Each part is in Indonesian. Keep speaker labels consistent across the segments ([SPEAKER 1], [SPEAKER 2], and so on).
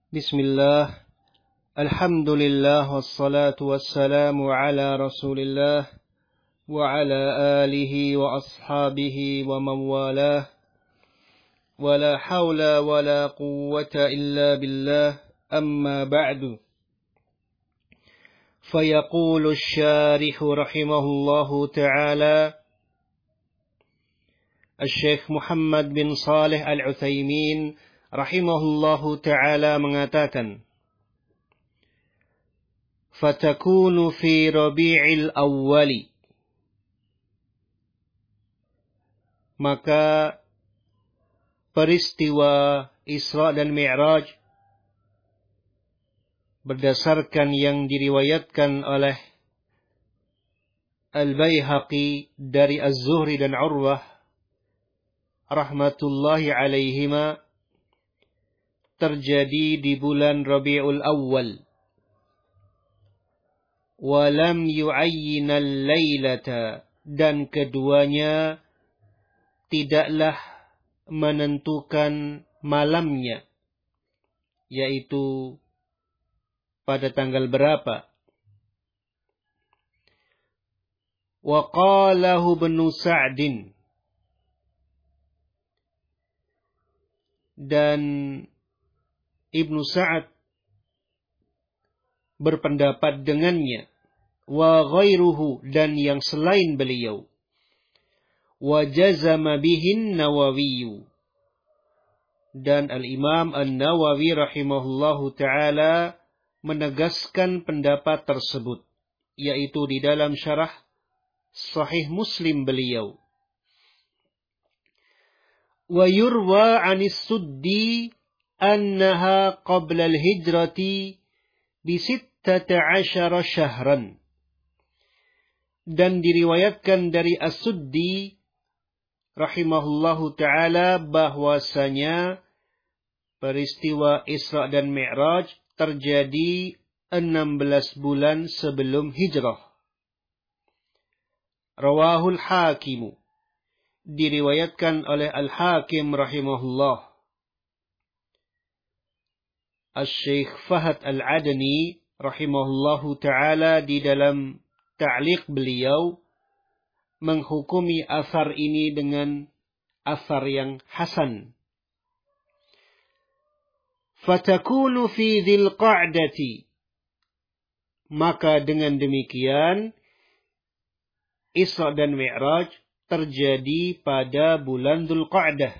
[SPEAKER 1] Bismillah, alhamdulillah, wassalatu wassalamu ala rasulillah, wa ala alihi wa ashabihi wa mawalah, wa la hawla wa la quwwata illa billah, amma ba'du. Fayaqulu syarihu rahimahullahu ta'ala, Al-Syeikh Muhammad bin Salih Al-Utsaimin rahimahullahu ta'ala mengatakan, fatakunu fi rabi'il awwali, maka peristiwa Isra dan Mi'raj berdasarkan yang diriwayatkan oleh Al-Baihaqi dari Az-Zuhri dan Urwah rahmatullahi alaihima, terjadi di bulan Rabiul Awwal. Walam yu'ayyinal lailata, dan keduanya tidaklah menentukan malamnya, yaitu pada tanggal berapa. Wa qalahu Ibnu Sa'din, dan Ibnu Sa'ad berpendapat dengannya, wa ghairuhu, dan yang selain beliau, wa jazama bihin Nawawi, dan Al-Imam An-Nawawi rahimahullahu ta'ala menegaskan pendapat tersebut, yaitu di dalam syarah Sahih Muslim beliau. Wa yurwa 'anis Suddi annaha qabla al-hijrati bi 16 syahran, dan diriwayatkan dari As-Suddi rahimahullahu ta'ala bahwasanya peristiwa Isra dan Mi'raj terjadi 16 bulan sebelum hijrah. Rawahul Hakim, diriwayatkan oleh Al-Hakim rahimahullah. Al-Syeikh Fahad Al-Adni rahimahullahu ta'ala di dalam ta'liq beliau menghukumi asar ini dengan asar yang hasan. Fatakunu fi dzil qa'dati, maka dengan demikian Isra dan Mi'raj terjadi pada bulan Dzulqa'dah.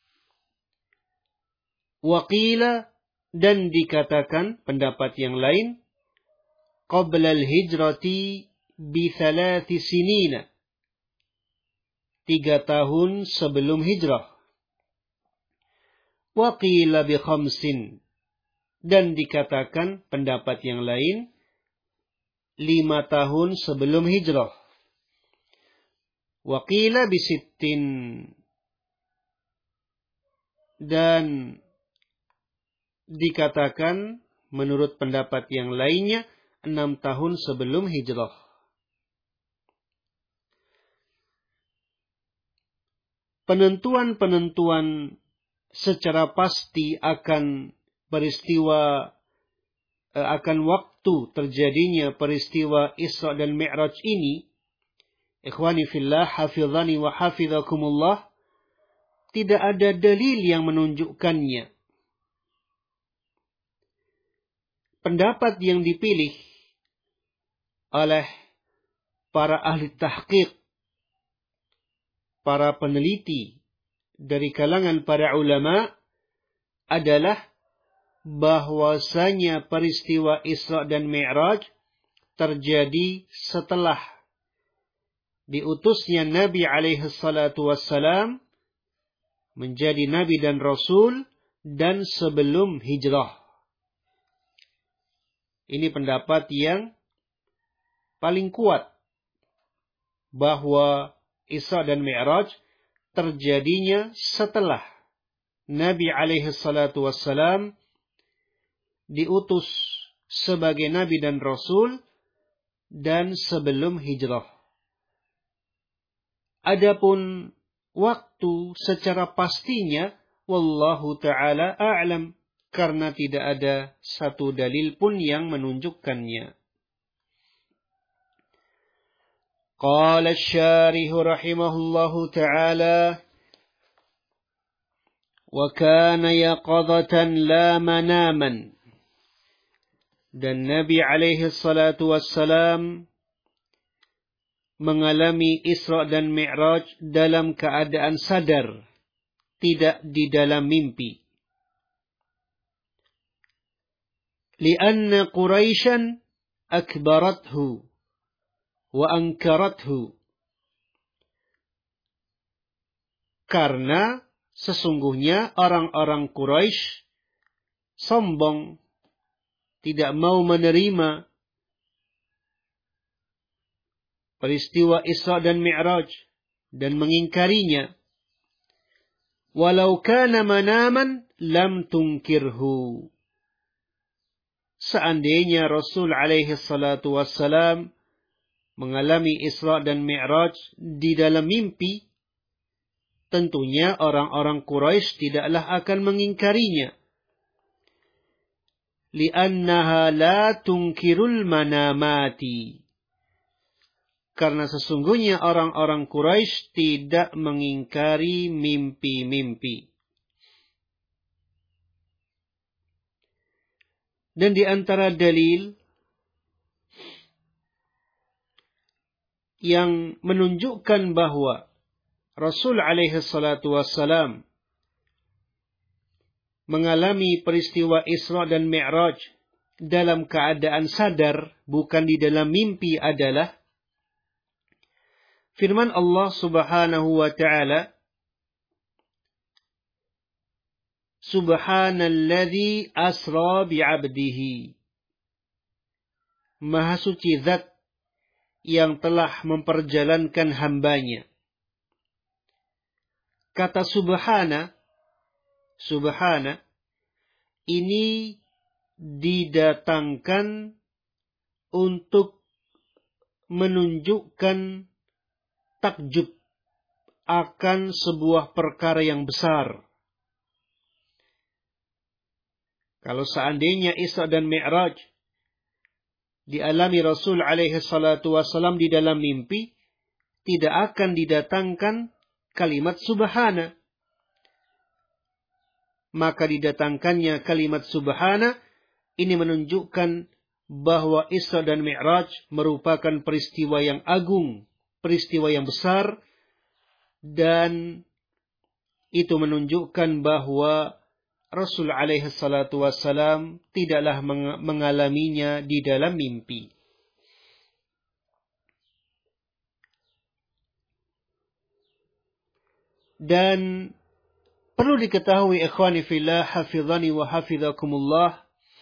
[SPEAKER 1] Wa qila, dan dikatakan pendapat yang lain, qabla al-hijrati bi 3 sinina, 3 tahun sebelum hijrah. Wa qila bi 5, dan dikatakan pendapat yang lain 5 tahun sebelum hijrah. Wa qila bi 6, dan dikatakan menurut pendapat yang lainnya 6 tahun sebelum hijrah. Penentuan-penentuan secara pasti akan peristiwa, akan waktu terjadinya peristiwa Isra dan Mi'raj ini, ikhwani fillah, hafizani wa hafizakumullah, tidak ada dalil yang menunjukkannya. Pendapat yang dipilih oleh para ahli tahqiq, para peneliti dari kalangan para ulama, adalah bahwasanya peristiwa Isra dan Mi'raj terjadi setelah diutusnya Nabi alaihi salatu wassalam menjadi Nabi dan Rasul, dan sebelum hijrah. Ini pendapat yang paling kuat, bahwa Isra dan Mi'raj terjadinya setelah Nabi alaihi salatu wassalam diutus sebagai Nabi dan Rasul, dan sebelum hijrah. Adapun waktu secara pastinya, wallahu ta'ala a'lam, karena tidak ada satu dalil pun yang menunjukkannya. Qala asy-syarih rahimahullahu ta'ala wa kana yaqadatan la manaman. Dan Nabi alaihi salatu wassalam mengalami Isra dan Mi'raj dalam keadaan sadar, tidak di dalam mimpi. Lianna Quraisyan akbarathu wa ankarathu. Karena sesungguhnya orang-orang Quraisy sombong, tidak mau menerima peristiwa Isra dan Mi'raj dan mengingkarinya. Walau kana manaman lam tunkirhu. Seandainya Rasul alaihi salatu wassalam mengalami Isra dan Mi'raj di dalam mimpi, tentunya orang-orang Quraisy tidaklah akan mengingkarinya. Li'annaha la tunkirul manamati. Karena sesungguhnya orang-orang Quraisy tidak mengingkari mimpi-mimpi. Dan di antara dalil yang menunjukkan bahwa Rasul alaihi salatu wassalam mengalami peristiwa Isra dan Mi'raj dalam keadaan sadar, bukan di dalam mimpi, adalah firman Allah subhanahu wa ta'ala, Subhanalladzi asra bi'abdihi. Maha suci zat yang telah memperjalankan hambanya. Kata subhana ini didatangkan untuk menunjukkan takjub akan sebuah perkara yang besar. Kalau seandainya Isra dan Mi'raj dialami Rasul alaihi salatu wassalam di dalam mimpi, tidak akan didatangkan kalimat subhana. Maka didatangkannya kalimat subhana ini menunjukkan bahwa Isra dan Mi'raj merupakan peristiwa yang agung, peristiwa yang besar, dan itu menunjukkan bahwa Rasul alaihi salatu wassalam tidaklah mengalaminya di dalam mimpi. Dan perlu diketahui ikhwani fillah, hafizani wa hafizakumullah,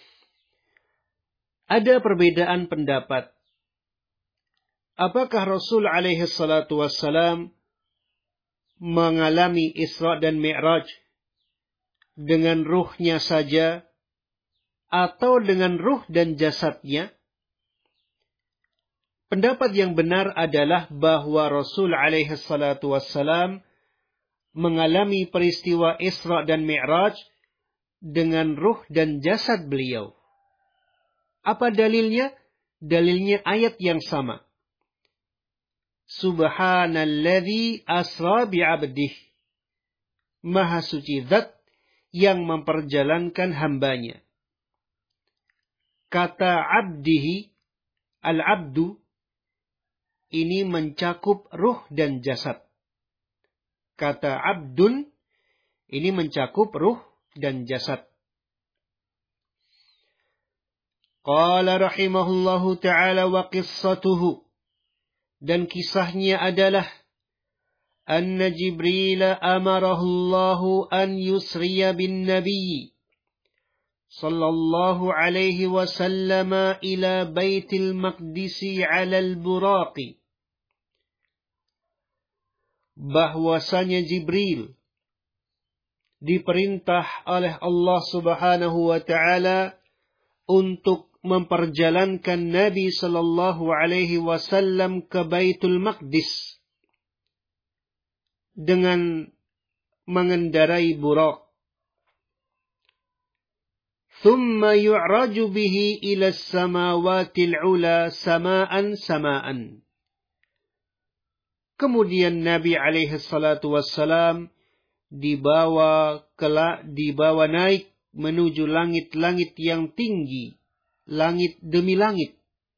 [SPEAKER 1] ada perbedaan pendapat. Apakah Rasul alaihi salatu wassalam mengalami Isra dan Mi'raj dengan ruhnya saja atau dengan ruh dan jasadnya? Pendapat yang benar adalah bahwa Rasul alaihi salatu wassalam mengalami peristiwa Isra dan Mi'raj dengan ruh dan jasad beliau. Apa dalilnya? Dalilnya ayat yang sama. Subhanalladzi asra bi'abdih. Maha suci zat yang memperjalankan hambanya. Kata abdihi, al-abdu, ini mencakup ruh dan jasad. Kata abdun, ini mencakup ruh dan jasad. Qala rahimahullahu ta'ala wa qissatuhu. Dan kisahnya adalah anna Jibril amarahu Allahu an yusriya bin Nabi sallallahu alaihi wasallam ila Baitul Maqdis ala al-Buraqi. Bahwasanya Jibril diperintah oleh Allah subhanahu wa ta'ala untuk memperjalankan Nabi sallallahu alaihi wasallam ke Baitul Maqdis dengan mengendarai Buraq. thumma yu'raju bihi ila as-samawatil 'ula sama'an sama'an. Kemudian Nabi alaihi salatu wassalam dibawa naik menuju langit-langit yang tinggi, langit demi langit.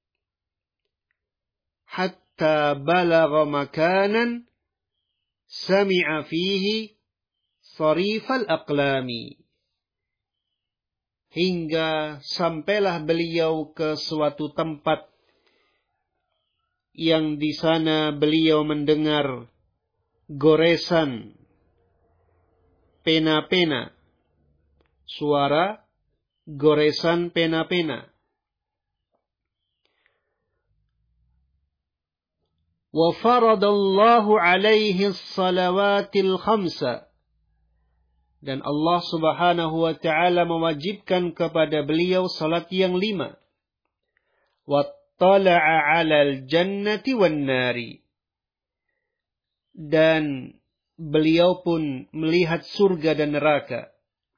[SPEAKER 1] Hatta balagha makanan sami'a fihi sarifal aqlami. Hingga sampailah beliau ke suatu tempat yang di sana beliau mendengar goresan pena-pena, suara goresan pena-pena. Wa faradallahu alaihi salawatil khamsa. Dan Allah subhanahu wa ta'ala mewajibkan kepada beliau salat yang 5. Wattala'a 'alal jannati wan nari. Dan beliau pun melihat surga dan neraka.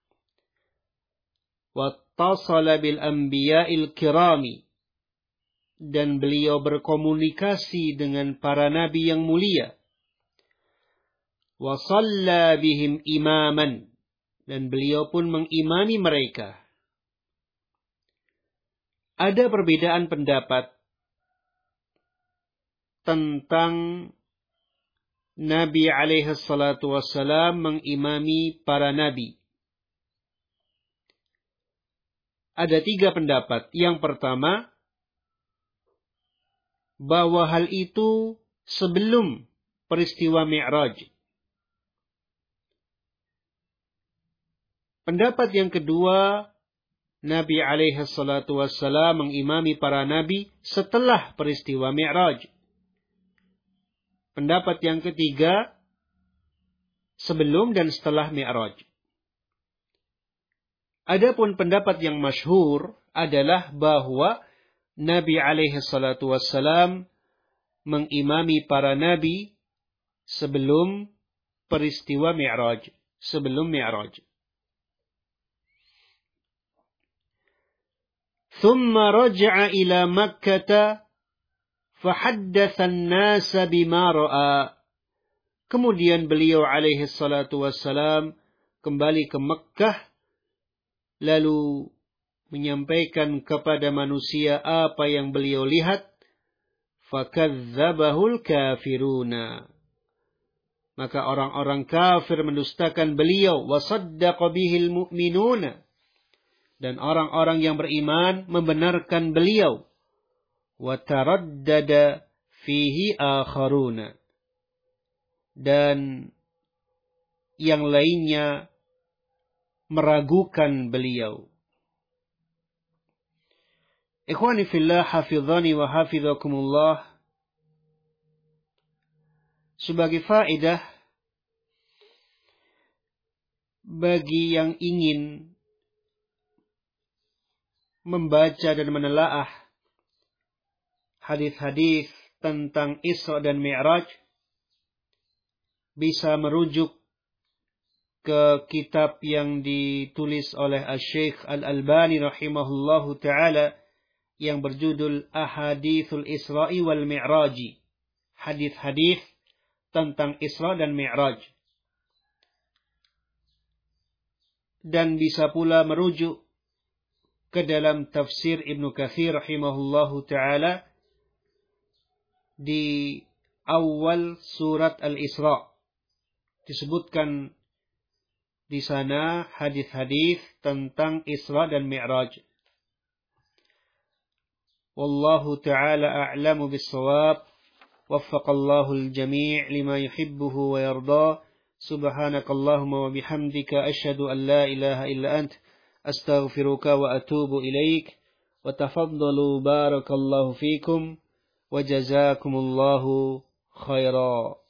[SPEAKER 1] Wattasala bil anbiya'il kirami. Dan beliau berkomunikasi dengan para nabi yang mulia. Wa shalla bihim imaman. Dan beliau pun mengimami mereka. Ada perbedaan pendapat tentang Nabi alaihi salatu wassalam mengimami para nabi. Ada 3 pendapat. Yang pertama, bahwa hal itu sebelum peristiwa Mi'raj. Pendapat yang kedua, Nabi alaihi salatu wassalam mengimami para nabi setelah peristiwa Mi'raj. Pendapat yang ketiga, sebelum dan setelah Mi'raj. Adapun pendapat yang masyhur adalah bahwa Nabi alaihi salatu wassalam mengimami para nabi sebelum peristiwa Mi'raj, sebelum Mi'raj. ثم رجع إلى مكة فحدث الناس بما رأى. Kemudian beliau alaihi salatu wassalam kembali ke Mekkah lalu menyampaikan kepada manusia apa yang beliau lihat. Fakadzdzabahul kafiruna. Maka orang-orang kafir mendustakan beliau. Wasaddaqa bihil mu'minuna. Dan orang-orang yang beriman membenarkan beliau. Wataraddada fihi akharuna. Dan yang lainnya meragukan beliau. Ikhwani fillah, hafidhani wa hafidhakumullah. Sebagai faedah bagi yang ingin membaca dan menelaah hadis-hadis tentang Isra dan Mi'raj, bisa merujuk ke kitab yang ditulis oleh Asy-Syaikh Al-Albani rahimahullahu ta'ala yang berjudul Ahadithul Isra'i wal Mi'raji. Hadis-hadis tentang Isra dan Mi'raj. Dan bisa pula merujuk ke dalam tafsir Ibnu Katsir rahimahullahu ta'ala di awal surat Al-Isra. Disebutkan di sana hadis-hadis tentang Isra dan Mi'raj. Wallahu ta'ala a'lamu bis-shawab. Waffaqallahu al-jami' lima yuhibbuhu wa yarda. Subhanakallahumma wa bihamdika asyhadu an la ilaha illa ant astaghfiruka wa atubu ilaik. Wa tafaddalu barakallahu fikum wa jazakumullahu khaira.